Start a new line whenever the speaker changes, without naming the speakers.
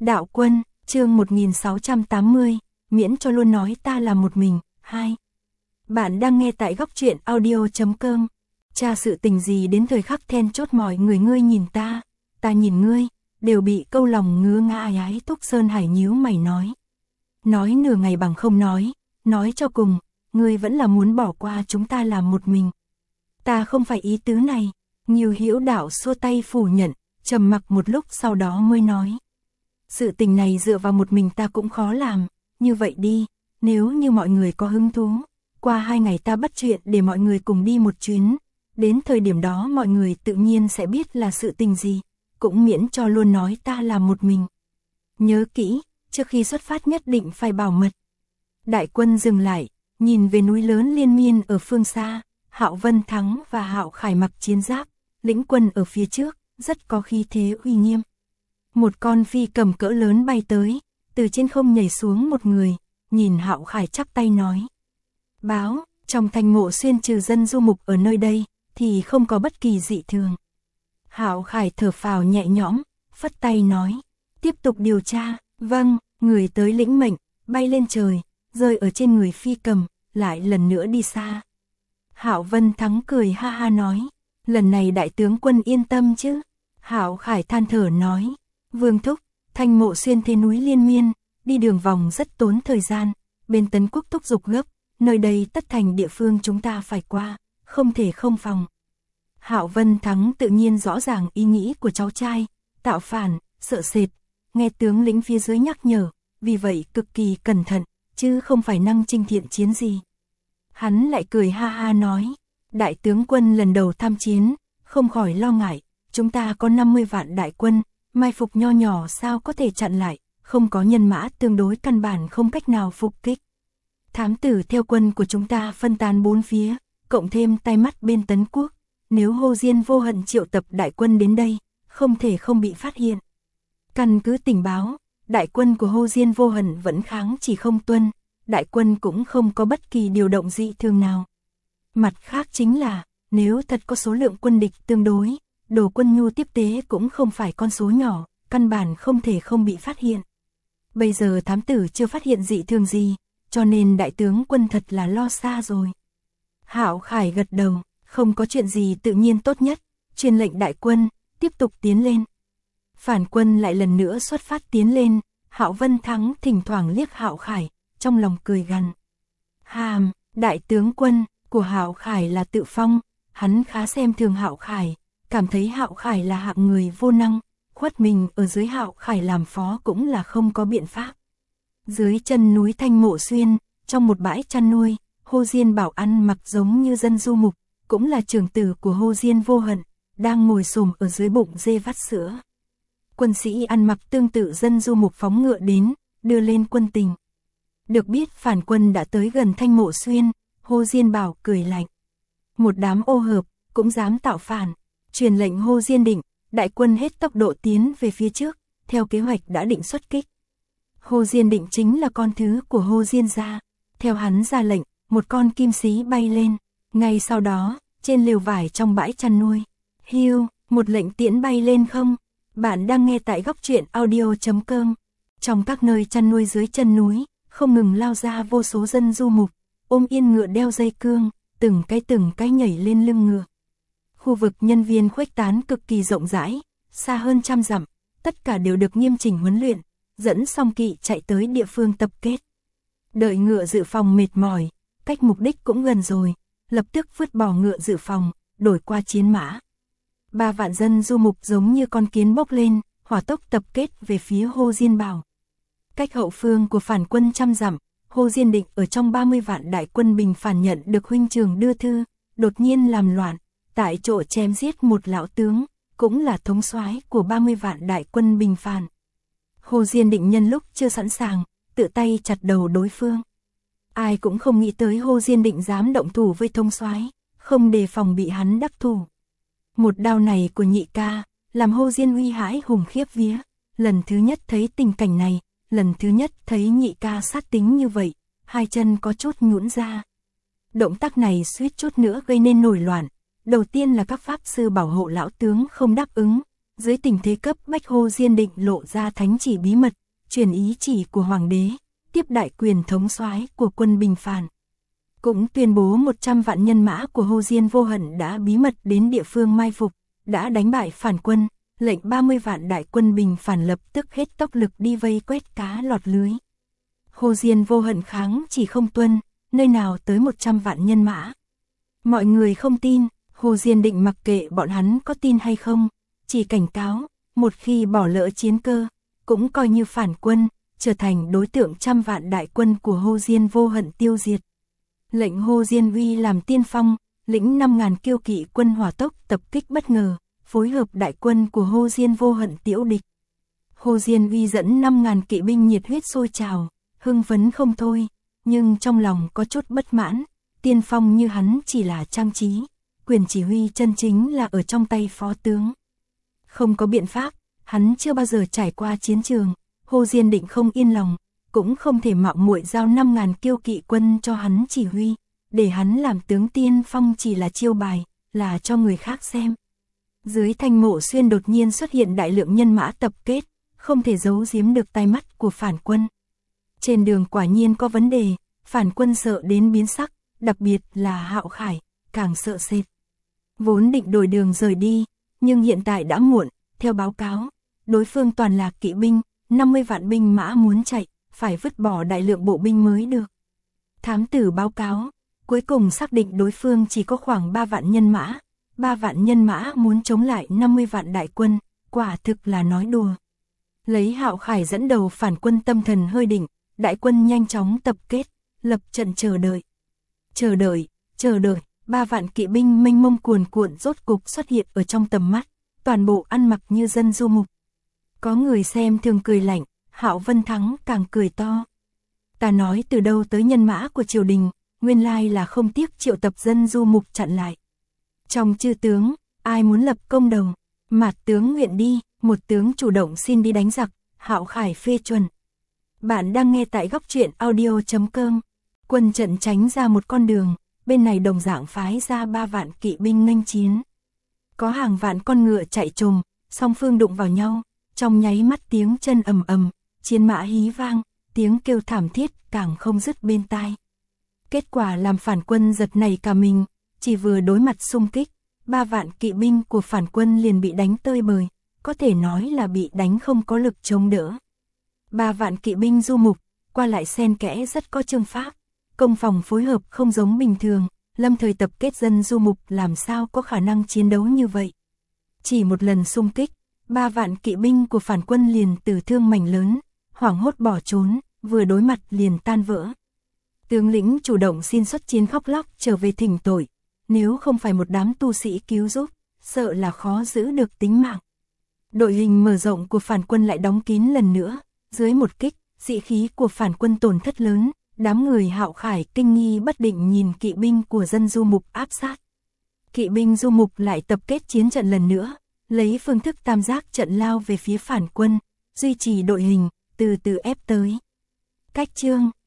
Đạo Quân, chương 1680, miễn cho luôn nói ta là một mình. 2. Bạn đang nghe tại góc truyện audio.com. Cha sự tình gì đến thời khắc then chốt mọi người ngươi nhìn ta nhìn ngươi, đều bị câu lòng ngứa ngã ái ái. Túc Sơn Hải nhíu mày nói. Nói nửa ngày bằng không nói cho cùng, ngươi vẫn là muốn bỏ qua chúng ta làm một mình. Ta không phải ý tứ này. Ngưu Hữu Đạo xua tay phủ nhận, trầm mặc một lúc sau đó mới nói. Sự tình này dựa vào một mình ta cũng khó làm, như vậy đi, nếu như mọi người có hứng thú, qua 2 ngày ta bắt chuyện để mọi người cùng đi một chuyến, đến thời điểm đó mọi người tự nhiên sẽ biết là sự tình gì, cũng miễn cho luôn nói ta là một mình. Nhớ kỹ, trước khi xuất phát nhất định phải bảo mật. Đại Quân dừng lại, nhìn về núi lớn liên miên ở phương xa, Hạo Vân Thắng và Hạo Khải mặc chiến giáp, lĩnh quân ở phía trước, rất có khí thế uy nghiêm. Một con phi cầm cỡ lớn bay tới, từ trên không nhảy xuống một người, nhìn Hạo Khải chắp tay nói. Báo, trong Thanh Mộ Xuyên trừ dân du mục ở nơi đây, thì không có bất kỳ dị thường. Hạo Khải thở phào nhẹ nhõm, phất tay nói. Tiếp tục điều tra, vâng, người tới lĩnh mệnh, bay lên trời, rơi ở trên người phi cầm, lại lần nữa đi xa. Hạo Vân Thắng cười ha ha nói. Lần này đại tướng quân yên tâm chứ? Hạo Khải than thở nói. Vương thúc, Thanh Mộ Xuyên thế núi liên miên, đi đường vòng rất tốn thời gian, bên Tấn Quốc thúc giục gấp, nơi đây tất thành địa phương chúng ta phải qua, không thể không phòng. Hạo Vân Thắng tự nhiên rõ ràng ý nghĩ của cháu trai, tạo phản, sợ sệt, nghe tướng lĩnh phía dưới nhắc nhở, vì vậy cực kỳ cẩn thận, chứ không phải năng chinh thiện chiến gì. Hắn lại cười ha ha nói, đại tướng quân lần đầu tham chiến, không khỏi lo ngại, chúng ta có 50 vạn đại quân, mai phục nho nhỏ sao có thể chặn lại, không có nhân mã tương đối căn bản không cách nào phục kích. Thám tử theo quân của chúng ta phân tán 4 phía, cộng thêm tay mắt bên Tấn Quốc, nếu Hồ Diên Vô Hận triệu tập đại quân đến đây, không thể không bị phát hiện. Căn cứ tình báo, đại quân của Hồ Diên Vô Hận vẫn kháng chỉ không tuân, đại quân cũng không có bất kỳ điều động dị thường nào. Mặt khác chính là, nếu thật có số lượng quân địch tương đối, đồ quân nhu tiếp tế cũng không phải con số nhỏ, căn bản không thể không bị phát hiện. Bây giờ thám tử chưa phát hiện dị thường gì, cho nên đại tướng quân thật là lo xa rồi. Hạo Khải gật đầu, không có chuyện gì tự nhiên tốt nhất, truyền lệnh đại quân, tiếp tục tiến lên. Phản quân lại lần nữa xuất phát tiến lên, Hạo Vân Thắng thỉnh thoảng liếc Hạo Khải, trong lòng cười gằn. Hàm, đại tướng quân của Hạo Khải là tự phong, hắn khá xem thường Hạo Khải, cảm thấy Hạo Khải là hạng người vô năng, khuất mình ở dưới Hạo Khải làm phó cũng là không có biện pháp. Dưới chân núi Thanh Mộ Xuyên, trong một bãi chăn nuôi, Hồ Diên Bảo ăn mặc giống như dân du mục, cũng là trưởng tử của Hồ Diên Vô Hận, đang ngồi xổm ở dưới bụng dê vắt sữa. Quân sĩ ăn mặc tương tự dân du mục phóng ngựa đến, đưa lên quân tình. Được biết phản quân đã tới gần Thanh Mộ Xuyên, Hồ Diên Bảo cười lạnh. Một đám ô hợp, cũng dám tạo phản, truyền lệnh Hồ Diên Định, đại quân hết tốc độ tiến về phía trước, theo kế hoạch đã định xuất kích. Hồ Diên Định chính là con thứ của Hồ Diên gia, theo hắn ra lệnh, một con kim xí bay lên, ngay sau đó, trên lều vải trong bãi chăn nuôi, hiu, một lệnh tiễn bay lên không. Bạn đang nghe tại góc truyện audio.com. Trong các nơi chăn nuôi dưới chân núi, không ngừng lao ra vô số dân du mục, ôm yên ngựa đeo dây cương, từng cái nhảy lên lưng ngựa. Khu vực nhân viên khuếch tán cực kỳ rộng rãi, xa hơn 100 dặm, tất cả đều được nghiêm chỉnh huấn luyện, dẫn song kỵ chạy tới địa phương tập kết. Đợi ngựa dự phòng mệt mỏi, cách mục đích cũng gần rồi, lập tức vứt bỏ ngựa dự phòng, đổi qua chiến mã. 3 vạn dân du mục giống như con kiến bốc lên, hỏa tốc tập kết về phía Hồ Diên Bảo. Cách hậu phương của phản quân 100 dặm, Hồ Diên Định ở trong 30 vạn đại quân bình phản nhận được huynh trưởng đưa thư, đột nhiên làm loạn, tại chỗ chém giết một lão tướng, cũng là thống soái của 30 vạn đại quân bình phản. Hồ Diên Định nhân lúc chưa sẵn sàng, tự tay chặt đầu đối phương. Ai cũng không nghĩ tới Hồ Diên Định dám động thủ với thống soái, không đề phòng bị hắn đắc thủ. Một đao này của nhị ca, làm Hồ Diên uy hãi hùng khiếp vía, lần thứ nhất thấy tình cảnh này, lần thứ nhất thấy nhị ca sát tính như vậy, hai chân có chút nhũn ra. Động tác này suýt chút nữa gây nên nổi loạn, đầu tiên là các pháp sư bảo hộ lão tướng không đáp ứng, Dưới tình thế cấp bách, Hồ Diên Định lộ ra thánh chỉ bí mật, truyền ý chỉ của hoàng đế, tiếp đại quyền thống soái của quân bình phản. Cũng tuyên bố 100 vạn nhân mã của Hồ Diên Vô Hận đã bí mật đến địa phương mai phục, đã đánh bại phản quân, lệnh 30 vạn đại quân bình phản lập tức hết tốc lực đi vây quét cá lọt lưới. Hồ Diên Vô Hận kháng chỉ không tuân, nơi nào tới 100 vạn nhân mã. Mọi người không tin, Hồ Diên Định mặc kệ bọn hắn có tin hay không, chỉ cảnh cáo, một khi bỏ lỡ chiến cơ, cũng coi như phản quân, trở thành đối tượng trăm vạn đại quân của Hồ Diên Vô Hận tiêu diệt. Lệnh Hồ Diên Uy làm tiên phong, lĩnh 5.000 kiêu kỵ quân hỏa tốc tập kích bất ngờ, phối hợp đại quân của Hồ Diên Vô Hận tiễu địch. Hồ Diên Uy dẫn 5.000 kỵ binh nhiệt huyết sôi trào, hưng phấn không thôi, nhưng trong lòng có chút bất mãn, tiên phong như hắn chỉ là trang trí, quyền chỉ huy chân chính là ở trong tay phó tướng. Không có biện pháp, hắn chưa bao giờ trải qua chiến trường, Hồ Diên Định không yên lòng, cũng không thể mạo muội giao 5.000 kiêu kỵ quân cho hắn chỉ huy, để hắn làm tướng tiên phong chỉ là chiêu bài, là cho người khác xem. Dưới Thanh Mộ Xuyên đột nhiên xuất hiện đại lượng nhân mã tập kết, không thể giấu giếm được tai mắt của phản quân. Trên đường quả nhiên có vấn đề, phản quân sợ đến biến sắc, đặc biệt là Hạo Khải, càng sợ sệt. Vốn định đổi đường rời đi, nhưng hiện tại đã muộn, theo báo cáo, đối phương toàn là kỵ binh, 50 vạn binh mã muốn chạy, phải vứt bỏ đại lượng bộ binh mới được. Thám tử báo cáo, cuối cùng xác định đối phương chỉ có khoảng 3 vạn nhân mã, 3 vạn nhân mã muốn chống lại 50 vạn đại quân, quả thực là nói đùa. Lấy Hạo Khải dẫn đầu phản quân tâm thần hơi đỉnh, đại quân nhanh chóng tập kết, lập trận chờ đợi. Chờ đợi, 3 vạn kỵ binh mênh mông cuồn cuộn rốt cục xuất hiện ở trong tầm mắt, toàn bộ ăn mặc như dân du mục. Có người xem thường cười lạnh, Hạo Vân Thắng càng cười to. Ta nói từ đâu tới nhân mã của triều đình, nguyên lai là không tiếc triệu tập dân du mục chặn lại. Trong chư tướng, ai muốn lập công đầu, Mạt tướng nguyện đi, một tướng chủ động xin đi đánh giặc, Hạo Khải phê chuẩn. Bạn đang nghe tại góc truyện audio.com. Quân trận tránh ra một con đường, bên này đồng dạng phái ra 3 vạn kỵ binh nghênh chiến. Có hàng vạn con ngựa chạy trồm, song phương đụng vào nhau, trong nháy mắt tiếng chân ầm ầm, chiến mã hí vang, tiếng kêu thảm thiết càng không dứt bên tai. Kết quả làm phản quân giật nảy cả mình, chỉ vừa đối mặt xung kích, 3 vạn kỵ binh của phản quân liền bị đánh tơi bời, có thể nói là bị đánh không có lực chống đỡ. 3 vạn kỵ binh du mục, qua lại xen kẽ rất có chương pháp, công phòng phối hợp không giống bình thường, lâm thời tập kết dân du mục làm sao có khả năng chiến đấu như vậy. Chỉ một lần xung kích, 3 vạn kỵ binh của phản quân liền tử thương mảnh lớn, hoảng hốt bỏ trốn, vừa đối mặt liền tan vỡ. Tướng lĩnh chủ động xin xuất chiến khóc lóc trở về thỉnh tội, nếu không phải một đám tu sĩ cứu giúp, sợ là khó giữ được tính mạng. Đội hình mở rộng của phản quân lại đóng kín lần nữa, dưới một kích, sĩ khí của phản quân tổn thất lớn, đám người Hạo Khải kinh nghi bất định nhìn kỵ binh của dân du mục áp sát. Kỵ binh du mục lại tập kết chiến trận lần nữa, lấy phương thức tam giác trận lao về phía phản quân, duy trì đội hình, từ từ ép tới. Cách chương